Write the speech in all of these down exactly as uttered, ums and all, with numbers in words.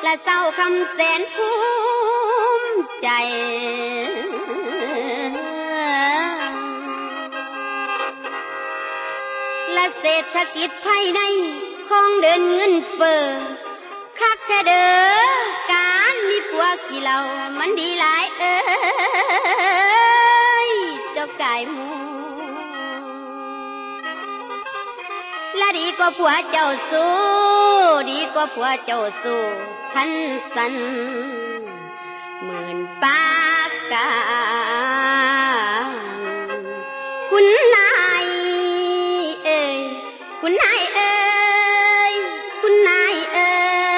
และเศร้าคำแสนภูมิใจและเศรษฐกิจภายในคงเดินเงินเฟ้อคักแท้เด้อการมีผัวขี้เหล้ามันดีหลายเอ้ยเจ้ากายหมูและดีกว่าผัวเจ้าสู้ดีกว่าผัวเจ้าสู้พันสันหมื่นปากกาคุณนายเอ้ยคุณนายเอ้ยคุณนายเอ้ย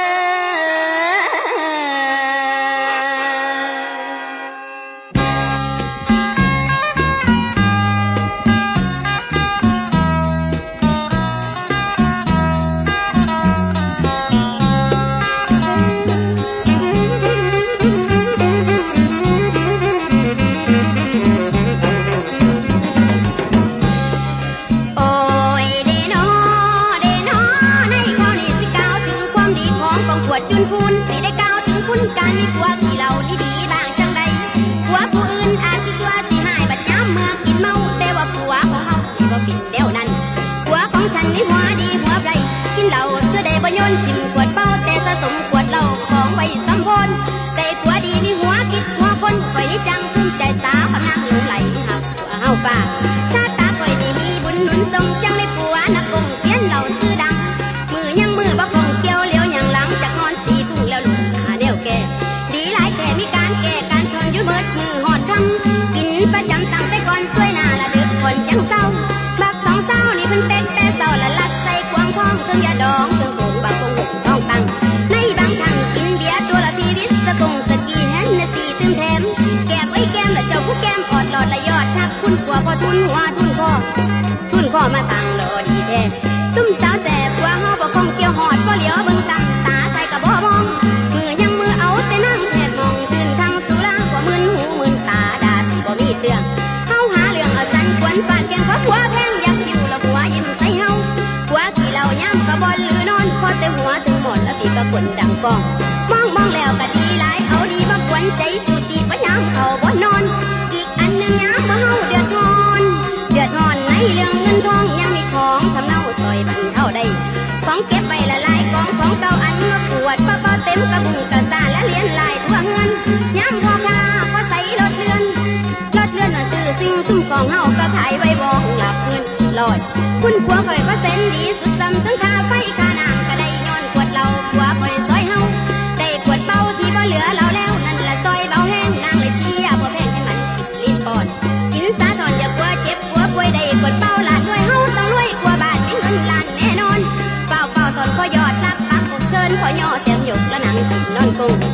จุนพูนสิได้ก้าวถึงคุณการมีผัวขี้เหล้านี่ดีบางจังใดผัวผู้อื่นอาจสิตัวสิหายบัดยามเมื่อกินเมาแต่ว่าผัวของเฮาสิบ่เป็นแนวนั้นผัวของฉันนี่หัวดีหัวไพรกินเหล้าเสื้อได้บ่โยนทิ่มขวดเป้าแต่สะสมขวดเหล้าของไว้สำพนแต่ผัวดีมีหัวคิดหัวคนข่อยนี่จังภูมิใจสาวคำนางหลงไหลหักผัวเฮาป่าชาตาข่อยนี่มีบุญหนุนทรงจังได้ผัวนักกงเสียนเหล้าชื่อดังมือยังมือบ่คงเกี่ยวเลี้ยวอย่างหลังจากนอนแล้วลูกหาแนวแก่ดีหลายแต่มีการแก่การชนอยู่เบิดมือหอดคำกินประจำตั้งแต่ก่อนช่วยหน้าละดึกคนจังเศร้าบักสองเศร้านี่เพิ่นเต็กแต่เศร้าละลัดใส่ควงท้องเครื่องยาดองเครื่องโขงบักคงหกท้องตังในบางครั้งกินเบียร์ตัวละทีวิสสะกงสกีแฮนนาซีตึมแถมแก้มไอ้แก้มละเจ้าผู้แก้มออดหลอดละยอดทักคุณผัวพอทุนหัวทุนคอทุนคอมาตั้งโลดีแท้ตุ้มสาวแต่ผัวเฮาบ่คงเกี่ยวหอดบ่เหลียวเบิ่งตั้งตาใส่กะบ่มองมือยังมือเอาแต่นั่งแทดมองคืนทางสุราบ่มึนหูมึนตาดาสิบ่มีเตืองเฮาหาเรื่องเอาสันควรฟาดแกงเพราะผัวแพงอยากอยู่ละผัวยิ้มใส่เฮาผัวขี้เหล้ายามก็บ่ลือนอนพอแต่หัวถึงหมดแล้วสิก็กวนดังฟ้องมองมองแล้วก็ดีหลายเอาดีบ่ควรใจสู่จีบ่ยามเขาบ่นอนอีกอันนึงยามบ่เฮาเดือดร้อนเดือดร้อนในเรื่องเงินทองยังมีของสำเนาซอยบรรเทาได้ของเก็บไว้ละลายกองของเก่าอันมาปวดป้าป้าเต็มกระบุงกระตาและเลี้ยนลายทั่วเงินย้ำพอค่าพอใส่รถเลื่อนรถเลื่อนน่ะซื้อสิ่งซุ่มของเฮาก็ขายไว้บองหลับเงินลอยคุณผัวข่อยก็เส้นดีสุดซ้ำทั้งค่าไฟค่าน้ำก็ได้ย้อนขวดเหล้าผัวข่อยซอยเฮาได้ขวดเป้าที่บ่เหลือเราแล้วนั่นละซอยเบาแห้งนางเลยเชี่ยบ่แพงให้มันรีบปอนกินสาทอนอย่ากลัวเจ็บผัวป่วยได้ขวดเป้าละด้วยเฮาต้องรวยกว่าบ้านมีเงินล้านแน่นอนเป้าเป้าตอนพอยอดรับปักอกเชิญพอย่อเต็มหยกและหนังนอนกง